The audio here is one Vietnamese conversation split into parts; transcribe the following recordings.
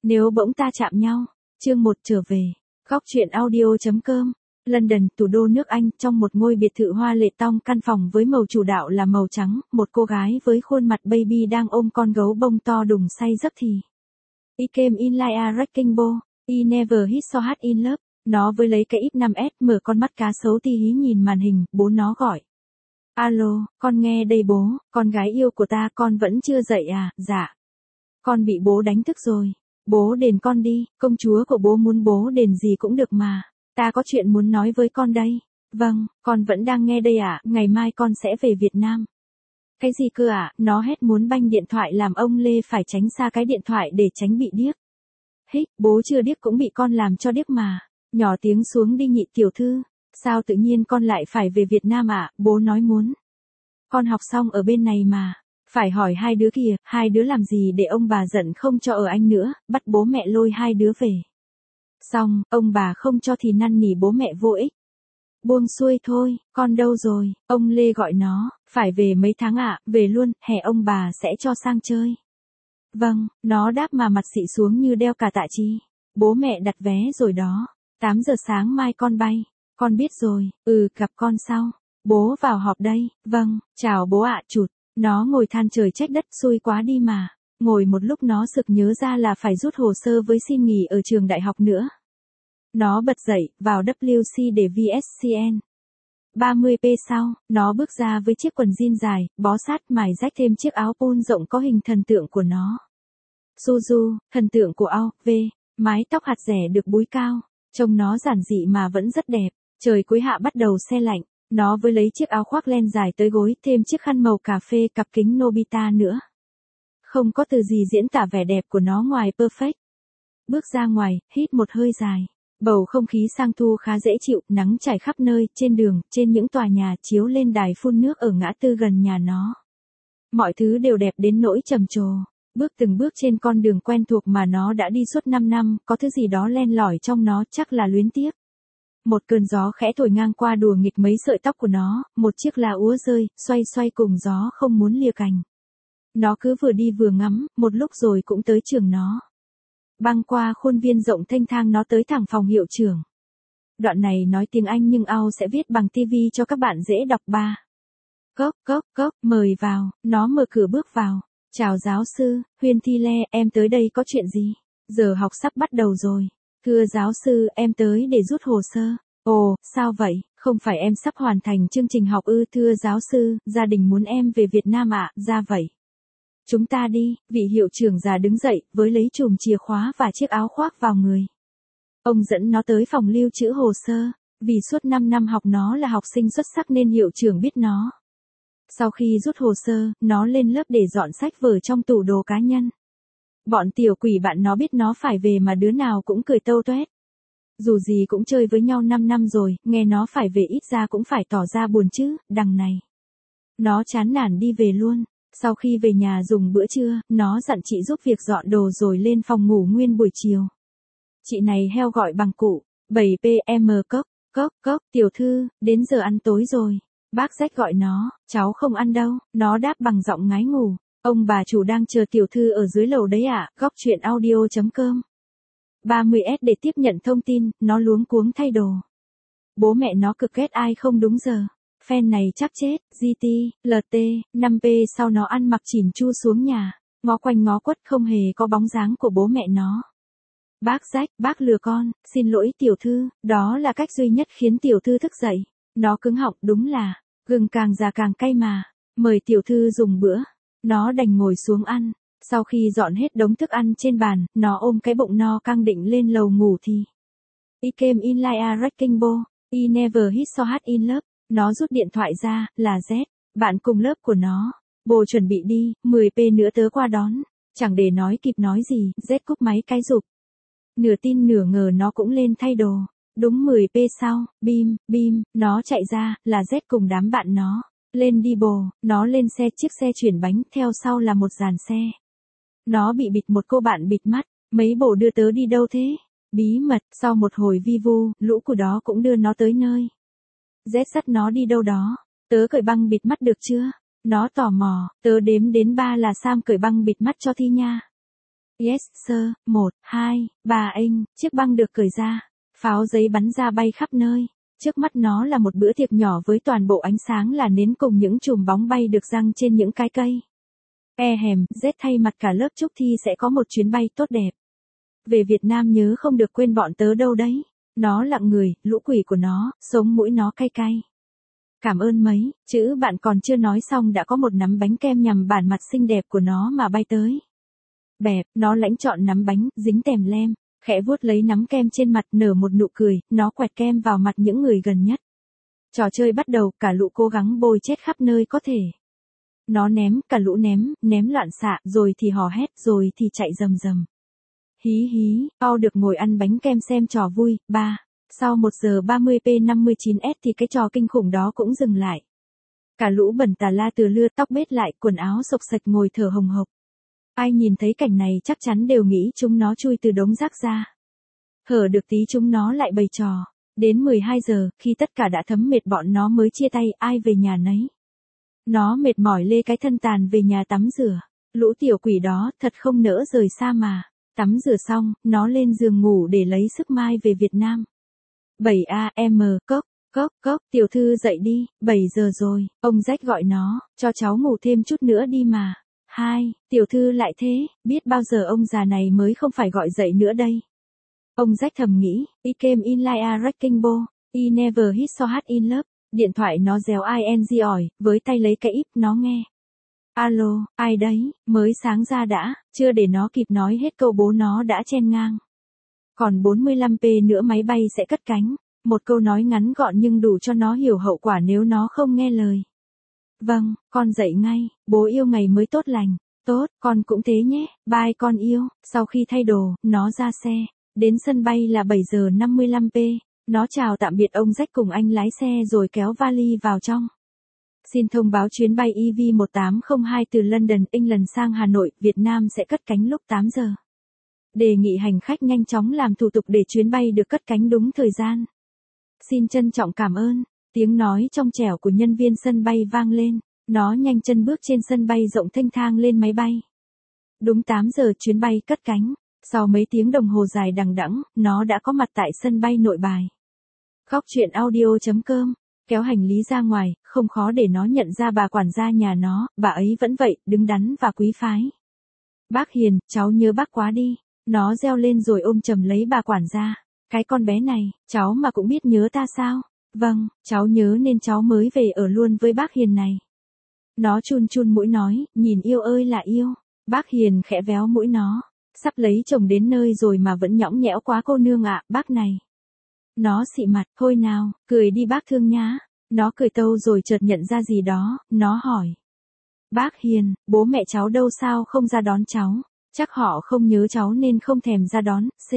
Nếu bỗng ta chạm nhau. Chương 1 trở về. Góc truyện audio.com. London, thủ đô nước Anh, trong một ngôi biệt thự hoa lệ tong, căn phòng với màu chủ đạo là màu trắng, một cô gái với khuôn mặt baby đang ôm con gấu bông to đùng say giấc thì. I came in like a wrecking ball, I never hit so hard in love. Nó với lấy cái X5S mở con mắt cá sấu tí hí nhìn màn hình, bố nó gọi. Alo, con nghe đây bố, con gái yêu của ta, con vẫn chưa dậy à? Dạ. Con bị bố đánh thức rồi. Bố đền con đi, công chúa của bố muốn bố đền gì cũng được mà. Ta có chuyện muốn nói với con đây. Vâng, con vẫn đang nghe đây ạ, ngày mai con sẽ về Việt Nam. Cái gì cơ ạ? Nó hét muốn banh điện thoại làm ông Lê phải tránh xa cái điện thoại để tránh bị điếc. Hích, bố chưa điếc cũng bị con làm cho điếc mà. Nhỏ tiếng xuống đi nhị tiểu thư. Sao tự nhiên con lại phải về Việt Nam ạ? Bố nói muốn. Con học xong ở bên này mà. Phải hỏi hai đứa kìa, hai đứa làm gì để ông bà giận không cho ở Anh nữa, bắt bố mẹ lôi hai đứa về. Xong, ông bà không cho thì năn nỉ bố mẹ vô ích. Buông xuôi thôi, con đâu rồi, ông Lê gọi nó, phải về mấy tháng ạ, về luôn, hè ông bà sẽ cho sang chơi. Vâng, nó đáp mà mặt xị xuống như đeo cả tạ chi. Bố mẹ đặt vé rồi đó, 8 giờ sáng mai con bay, con biết rồi, gặp con sau. Bố vào họp đây, vâng, chào bố ạ, chụt. Nó ngồi than trời trách đất, xui quá đi mà. Ngồi một lúc nó sực nhớ ra là phải rút hồ sơ với xin nghỉ ở trường đại học nữa. Nó bật dậy, vào WC để VSCN. 30p sau, nó bước ra với chiếc quần jean dài, bó sát, mài rách thêm chiếc áo polo rộng có hình thần tượng của nó. Suzu, thần tượng của V, mái tóc hạt rẻ được búi cao, trông nó giản dị mà vẫn rất đẹp. Trời cuối hạ bắt đầu se lạnh. Nó với lấy chiếc áo khoác len dài tới gối, thêm chiếc khăn màu cà phê, cặp kính Nobita nữa. Không có từ gì diễn tả vẻ đẹp của nó ngoài perfect. Bước ra ngoài, hít một hơi dài. Bầu không khí sang thu khá dễ chịu, nắng trải khắp nơi, trên đường, trên những tòa nhà, chiếu lên đài phun nước ở ngã tư gần nhà nó. Mọi thứ đều đẹp đến nỗi trầm trồ. Bước từng bước trên con đường quen thuộc mà nó đã đi suốt 5 năm, có thứ gì đó len lỏi trong nó, chắc là luyến tiếc. Một cơn gió khẽ thổi ngang qua đùa nghịch mấy sợi tóc của nó, một chiếc lá úa rơi, xoay xoay cùng gió không muốn lìa cành. Nó cứ vừa đi vừa ngắm, một lúc rồi cũng tới trường nó. Băng qua khuôn viên rộng thênh thang nó tới thẳng phòng hiệu trưởng. Đoạn này nói tiếng Anh nhưng Ao sẽ viết bằng TV cho các bạn dễ đọc. Cốc, mời vào, nó mở cửa bước vào. Chào giáo sư, Huyên Thi Le, em tới đây có chuyện gì? Giờ học sắp bắt đầu rồi. Thưa giáo sư, em tới để rút hồ sơ. Ồ, sao vậy, không phải em sắp hoàn thành chương trình học ư? Thưa giáo sư, gia đình muốn em về Việt Nam ạ. Ra vậy. Chúng ta đi, vị hiệu trưởng già đứng dậy, với lấy chùm chìa khóa và chiếc áo khoác vào người. Ông dẫn nó tới phòng lưu trữ hồ sơ, vì suốt 5 năm học nó là học sinh xuất sắc nên hiệu trưởng biết nó. Sau khi rút hồ sơ, nó lên lớp để dọn sách vở trong tủ đồ cá nhân. Bọn tiểu quỷ bạn nó biết nó phải về mà đứa nào cũng cười tâu toét. Dù gì cũng chơi với nhau 5 năm rồi, nghe nó phải về ít ra cũng phải tỏ ra buồn chứ, đằng này. Nó chán nản đi về luôn. Sau khi về nhà dùng bữa trưa, nó dặn chị giúp việc dọn đồ rồi lên phòng ngủ nguyên buổi chiều. Chị này heo gọi bằng cụ, 7pm. Cốc, tiểu thư, đến giờ ăn tối rồi. Bác Rách gọi nó, cháu không ăn đâu, nó đáp bằng giọng ngái ngủ. Ông bà chủ đang chờ tiểu thư ở dưới lầu đấy ạ, góc truyện audio.com. 30S để tiếp nhận thông tin, nó luống cuống thay đồ. Bố mẹ nó cực ghét ai không đúng giờ. Fan này chắc chết, GT, LT, 5P sau nó ăn mặc chỉn chu xuống nhà, ngó quanh ngó quất không hề có bóng dáng của bố mẹ nó. Bác Rách, bác lừa con, xin lỗi tiểu thư, đó là cách duy nhất khiến tiểu thư thức dậy. Nó cứng họng, đúng là, gừng càng già càng cay mà, mời tiểu thư dùng bữa. Nó đành ngồi xuống ăn. Sau khi dọn hết đống thức ăn trên bàn, nó ôm cái bụng no căng định lên lầu ngủ thì. I came in like a wrecking ball, I never hit so hard in love. Nó rút điện thoại ra, là Z, bạn cùng lớp của nó. Bồ chuẩn bị đi, 10p nữa tớ qua đón. Chẳng để nói kịp nói gì, Z cúp máy cái rụp. Nửa tin nửa ngờ nó cũng lên thay đồ. Đúng 10p sau, bim, nó chạy ra, là Z cùng đám bạn nó. Lên đi bồ, nó lên xe, chiếc xe chuyển bánh, theo sau là một dàn xe. Nó bị bịt một cô bạn bịt mắt, mấy bồ đưa tớ đi đâu thế? Bí mật, sau một hồi vi vu, lũ của đó cũng đưa nó tới nơi. Z dắt nó đi đâu đó, tớ cởi băng bịt mắt được chưa? Nó tò mò, tớ đếm đến 3 là Sam cởi băng bịt mắt cho Thi nha. Yes sir, 1, 2, 3 anh, chiếc băng được cởi ra, pháo giấy bắn ra bay khắp nơi. Trước mắt nó là một bữa tiệc nhỏ với toàn bộ ánh sáng là nến cùng những chùm bóng bay được giăng trên những cái cây. Z thay mặt cả lớp chúc Thi sẽ có một chuyến bay tốt đẹp. Về Việt Nam nhớ không được quên bọn tớ đâu đấy. Nó lặng người, lũ quỷ của nó, sống mũi nó cay cay. Cảm ơn mấy, chữ bạn còn chưa nói xong đã có một nắm bánh kem nhằm bản mặt xinh đẹp của nó mà bay tới. Bẹp, nó lãnh chọn nắm bánh, dính tèm lem, khẽ vuốt lấy nắm kem trên mặt nở một nụ cười, nó quẹt kem vào mặt những người gần nhất. Trò chơi bắt đầu, cả lũ cố gắng bôi chết khắp nơi có thể. Nó ném, cả lũ ném loạn xạ, rồi thì hò hét, rồi thì chạy rầm rầm. Hí hí, Paul được ngồi ăn bánh kem xem trò vui. Sau 1 giờ 30 P59S thì cái trò kinh khủng đó cũng dừng lại. Cả lũ bẩn tà la từ lưa tóc bết lại, quần áo xộc xạch ngồi thở hồng hộc. Ai nhìn thấy cảnh này chắc chắn đều nghĩ chúng nó chui từ đống rác ra. Hở được tí chúng nó lại bày trò. Đến 12 giờ, khi tất cả đã thấm mệt bọn nó mới chia tay, ai về nhà nấy. Nó mệt mỏi lê cái thân tàn về nhà tắm rửa. Lũ tiểu quỷ đó thật không nỡ rời xa mà. Tắm rửa xong, nó lên giường ngủ để lấy sức mai về Việt Nam. 7am, cốc, tiểu thư dậy đi, 7 giờ rồi, ông Rách gọi nó, cho cháu ngủ thêm chút nữa đi mà. 2, tiểu thư lại thế, biết bao giờ ông già này mới không phải gọi dậy nữa đây. Ông Rách thầm nghĩ, I came in like a wrecking ball, I never hit so hard in love. Điện thoại nó réo ing ỏi, với tay lấy cái íp nó nghe. Alo, ai đấy, mới sáng ra đã, chưa để nó kịp nói hết câu bố nó đã chen ngang. Còn 45p nữa máy bay sẽ cất cánh, một câu nói ngắn gọn nhưng đủ cho nó hiểu hậu quả nếu nó không nghe lời. Vâng, con dậy ngay, bố yêu ngày mới tốt lành. Tốt, con cũng thế nhé, bye con yêu. Sau khi thay đồ, nó ra xe, đến sân bay là 7 giờ 55p. Nó chào tạm biệt ông Rách cùng anh lái xe rồi kéo vali vào trong. Xin thông báo chuyến bay EV1802 từ London, England sang Hà Nội, Việt Nam sẽ cất cánh lúc 8 giờ. Đề nghị hành khách nhanh chóng làm thủ tục để chuyến bay được cất cánh đúng thời gian. Xin trân trọng cảm ơn. Tiếng nói trong trẻo của nhân viên sân bay vang lên. Nó nhanh chân bước trên sân bay rộng thênh thang lên máy bay. Đúng 8 giờ chuyến bay cất cánh. Sau mấy tiếng đồng hồ dài đằng đẵng, nó đã có mặt tại sân bay Nội Bài. Góc chuyện audio.com. Kéo hành lý ra ngoài, không khó để nó nhận ra bà quản gia nhà nó, bà ấy vẫn vậy, đứng đắn và quý phái. Bác Hiền, cháu nhớ bác quá đi. Nó reo lên rồi ôm chầm lấy bà quản gia. Cái con bé này, cháu mà cũng biết nhớ ta sao? Vâng, cháu nhớ nên cháu mới về ở luôn với bác Hiền này. Nó chun chun mũi nói, nhìn yêu ơi là yêu. Bác Hiền khẽ véo mũi nó. Sắp lấy chồng đến nơi rồi mà vẫn nhõng nhẽo quá cô nương ạ, bác này. Nó xị mặt, thôi nào, cười đi bác thương nhá. Nó cười tâu rồi chợt nhận ra gì đó, nó hỏi. Bác Hiền, bố mẹ cháu đâu sao không ra đón cháu? Chắc họ không nhớ cháu nên không thèm ra đón. C.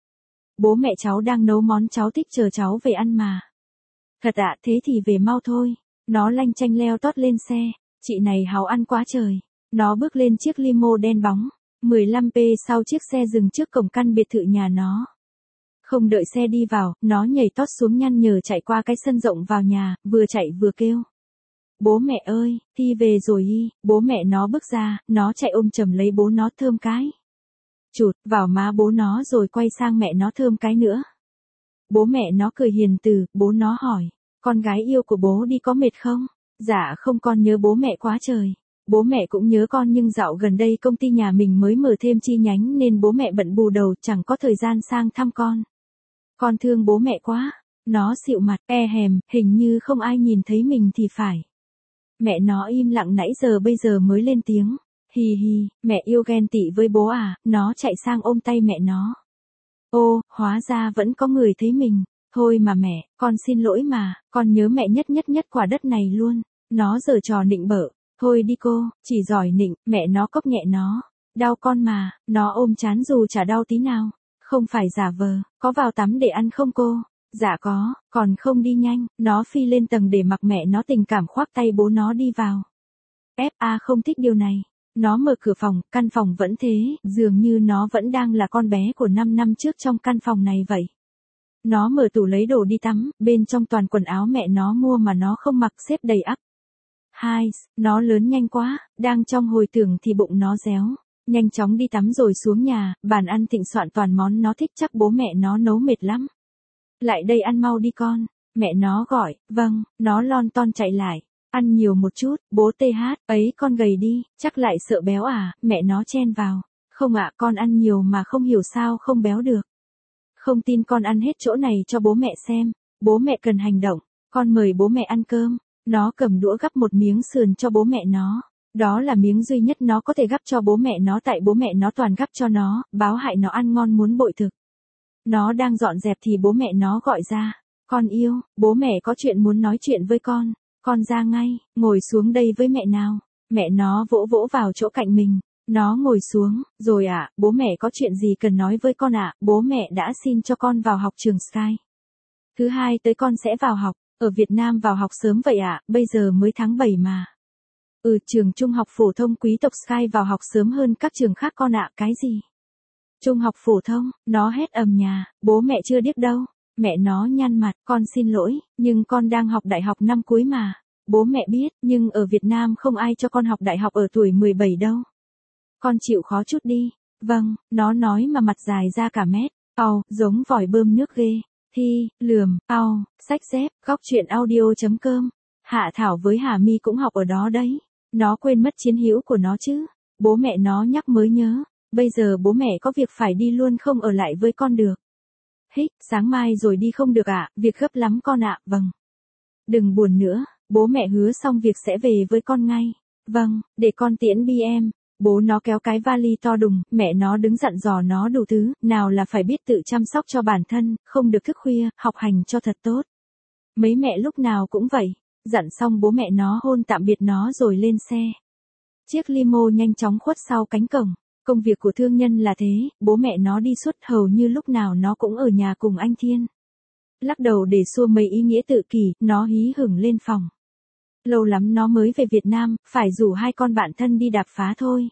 Bố mẹ cháu đang nấu món cháu thích chờ cháu về ăn mà. Thật ạ, thế thì về mau thôi. Nó lanh chanh leo tót lên xe. Chị này háo ăn quá trời. Nó bước lên chiếc limo đen bóng. 15p sau chiếc xe dừng trước cổng căn biệt thự nhà nó. Không đợi xe đi vào, nó nhảy tót xuống nhăn nhở chạy qua cái sân rộng vào nhà, vừa chạy vừa kêu. Bố mẹ ơi, Thi về rồi y. Bố mẹ nó bước ra, nó chạy ôm chầm lấy bố nó thơm cái. Chụt vào má bố nó rồi quay sang mẹ nó thơm cái nữa. Bố mẹ nó cười hiền từ, bố nó hỏi. Con gái yêu của bố đi có mệt không? Dạ không, con nhớ bố mẹ quá trời. Bố mẹ cũng nhớ con nhưng dạo gần đây công ty nhà mình mới mở thêm chi nhánh nên bố mẹ bận bù đầu chẳng có thời gian sang thăm con. Con thương bố mẹ quá. Nó xịu mặt, hình như không ai nhìn thấy mình thì phải. Mẹ nó im lặng nãy giờ bây giờ mới lên tiếng. Hì hì, mẹ yêu ghen tị với bố à, nó chạy sang ôm tay mẹ nó. Ô, hóa ra vẫn có người thấy mình. Thôi mà mẹ, con xin lỗi mà, con nhớ mẹ nhất quả đất này luôn. Nó giở trò nịnh bợ. Thôi đi cô, chỉ giỏi nịnh, mẹ nó cốc nhẹ nó. Đau con mà, nó ôm chán dù chả đau tí nào. Không phải giả vờ, có vào tắm để ăn không cô? Dạ có, còn không đi nhanh, nó phi lên tầng để mặc mẹ nó tình cảm khoác tay bố nó đi vào. FA không thích điều này. Nó mở cửa phòng, căn phòng vẫn thế, dường như nó vẫn đang là con bé của 5 năm trước trong căn phòng này vậy. Nó mở tủ lấy đồ đi tắm, bên trong toàn quần áo mẹ nó mua mà nó không mặc xếp đầy ắp. Hai, nó lớn nhanh quá, đang trong hồi tưởng thì bụng nó réo. Nhanh chóng đi tắm rồi xuống nhà, bàn ăn thịnh soạn toàn món nó thích, chắc bố mẹ nó nấu mệt lắm. Lại đây ăn mau đi con. Mẹ nó gọi, vâng, nó lon ton chạy lại. Ăn nhiều một chút, bố TH, ấy con gầy đi, chắc lại sợ béo à, mẹ nó chen vào. Không ạ, con ăn nhiều mà không hiểu sao không béo được. Không tin con ăn hết chỗ này cho bố mẹ xem, bố mẹ cần hành động, con mời bố mẹ ăn cơm. Nó cầm đũa gắp một miếng sườn cho bố mẹ nó. Đó là miếng duy nhất nó có thể gắp cho bố mẹ nó, tại bố mẹ nó toàn gắp cho nó, báo hại nó ăn ngon muốn bội thực. Nó đang dọn dẹp thì bố mẹ nó gọi ra. Con yêu, bố mẹ có chuyện muốn nói chuyện với con ra ngay, ngồi xuống đây với mẹ nào. Mẹ nó vỗ vỗ vào chỗ cạnh mình, nó ngồi xuống, rồi ạ, bố mẹ có chuyện gì cần nói với con ạ, bố mẹ đã xin cho con vào học trường Sky. Thứ hai tới con sẽ vào học, ở Việt Nam vào học sớm vậy ạ, bây giờ mới tháng 7 mà. Trường trung học phổ thông quý tộc Sky vào học sớm hơn các trường khác con ạ, cái gì? Trung học phổ thông, nó hét ầm nhà, bố mẹ chưa điếc đâu. Mẹ nó nhăn mặt, con xin lỗi, nhưng con đang học đại học năm cuối mà. Bố mẹ biết, nhưng ở Việt Nam không ai cho con học đại học ở tuổi 17 đâu. Con chịu khó chút đi. Vâng, nó nói mà mặt dài ra cả mét. Giống vòi bơm nước ghê. Thi, lườm, sách dép, góc chuyện audio.com. Hạ Thảo với Hà My cũng học ở đó đấy. Nó quên mất chiến hữu của nó chứ. Bố mẹ nó nhắc mới nhớ. Bây giờ bố mẹ có việc phải đi luôn, không ở lại với con được. Sáng mai rồi đi không được ạ, việc gấp lắm con ạ, vâng. Đừng buồn nữa, bố mẹ hứa xong việc sẽ về với con ngay. Vâng, để con tiễn bi em. Bố nó kéo cái vali to đùng, mẹ nó đứng dặn dò nó đủ thứ, nào là phải biết tự chăm sóc cho bản thân, không được thức khuya, học hành cho thật tốt. Mấy mẹ lúc nào cũng vậy, dặn xong bố mẹ nó hôn tạm biệt nó rồi lên xe. Chiếc limo nhanh chóng khuất sau cánh cổng. Công việc của thương nhân là thế, bố mẹ nó đi suốt, hầu như lúc nào nó cũng ở nhà cùng anh Thiên. Lắc đầu để xua mấy ý nghĩa tự kỷ, nó hí hửng lên phòng. Lâu lắm nó mới về Việt Nam, phải rủ hai con bạn thân đi đạp phá thôi.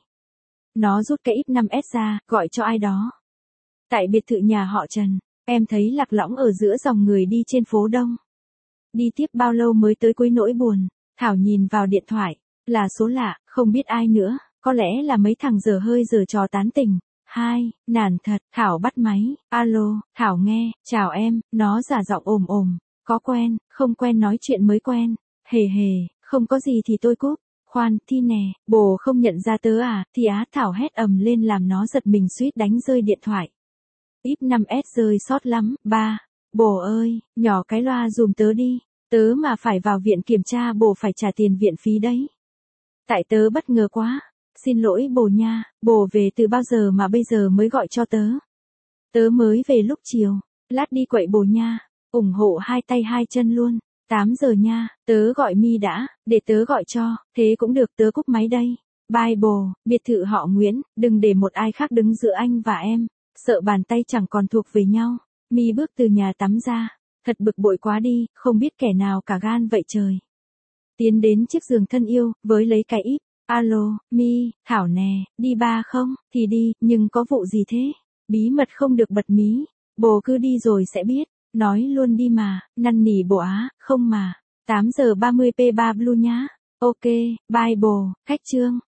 Nó rút cái X5S ra, gọi cho ai đó. Tại biệt thự nhà họ Trần, em thấy lạc lõng ở giữa dòng người đi trên phố đông. Đi tiếp bao lâu mới tới cuối nỗi buồn. Thảo nhìn vào điện thoại, là số lạ, không biết ai nữa. Có lẽ là mấy thằng dở hơi giở trò tán tỉnh. Nản thật, Thảo bắt máy, alo, Thảo nghe, chào em, nó giả giọng ồm, có quen, không quen nói chuyện mới quen, hề, không có gì thì tôi cúp, khoan, Thi nè, bồ không nhận ra tớ à, thì Thảo hét ầm lên làm nó giật mình suýt đánh rơi điện thoại. X5S rơi sót lắm, bồ ơi, nhỏ cái loa dùm tớ đi, tớ mà phải vào viện kiểm tra bồ phải trả tiền viện phí đấy. Tại tớ bất ngờ quá. Xin lỗi bồ nha, bồ về từ bao giờ mà bây giờ mới gọi cho tớ. Tớ mới về lúc chiều, lát đi quậy bồ nha, ủng hộ hai tay hai chân luôn. 8 giờ nha, tớ gọi My đã, để tớ gọi cho, thế cũng được, tớ cúp máy đây. Bye bồ, biệt thự họ Nguyễn, đừng để một ai khác đứng giữa anh và em, sợ bàn tay chẳng còn thuộc về nhau. My bước từ nhà tắm ra, thật bực bội quá đi, không biết kẻ nào cả gan vậy trời. Tiến đến chiếc giường thân yêu, với lấy cái íp. Alo, My, Thảo nè, đi ba không? Thì đi, nhưng có vụ gì thế? Bí mật không được bật mí. Bồ cứ đi rồi sẽ biết. Nói luôn đi mà, năn nỉ bồ không mà. 8 giờ 30 P3 Blue nhá. Ok, bye bồ, khách trương.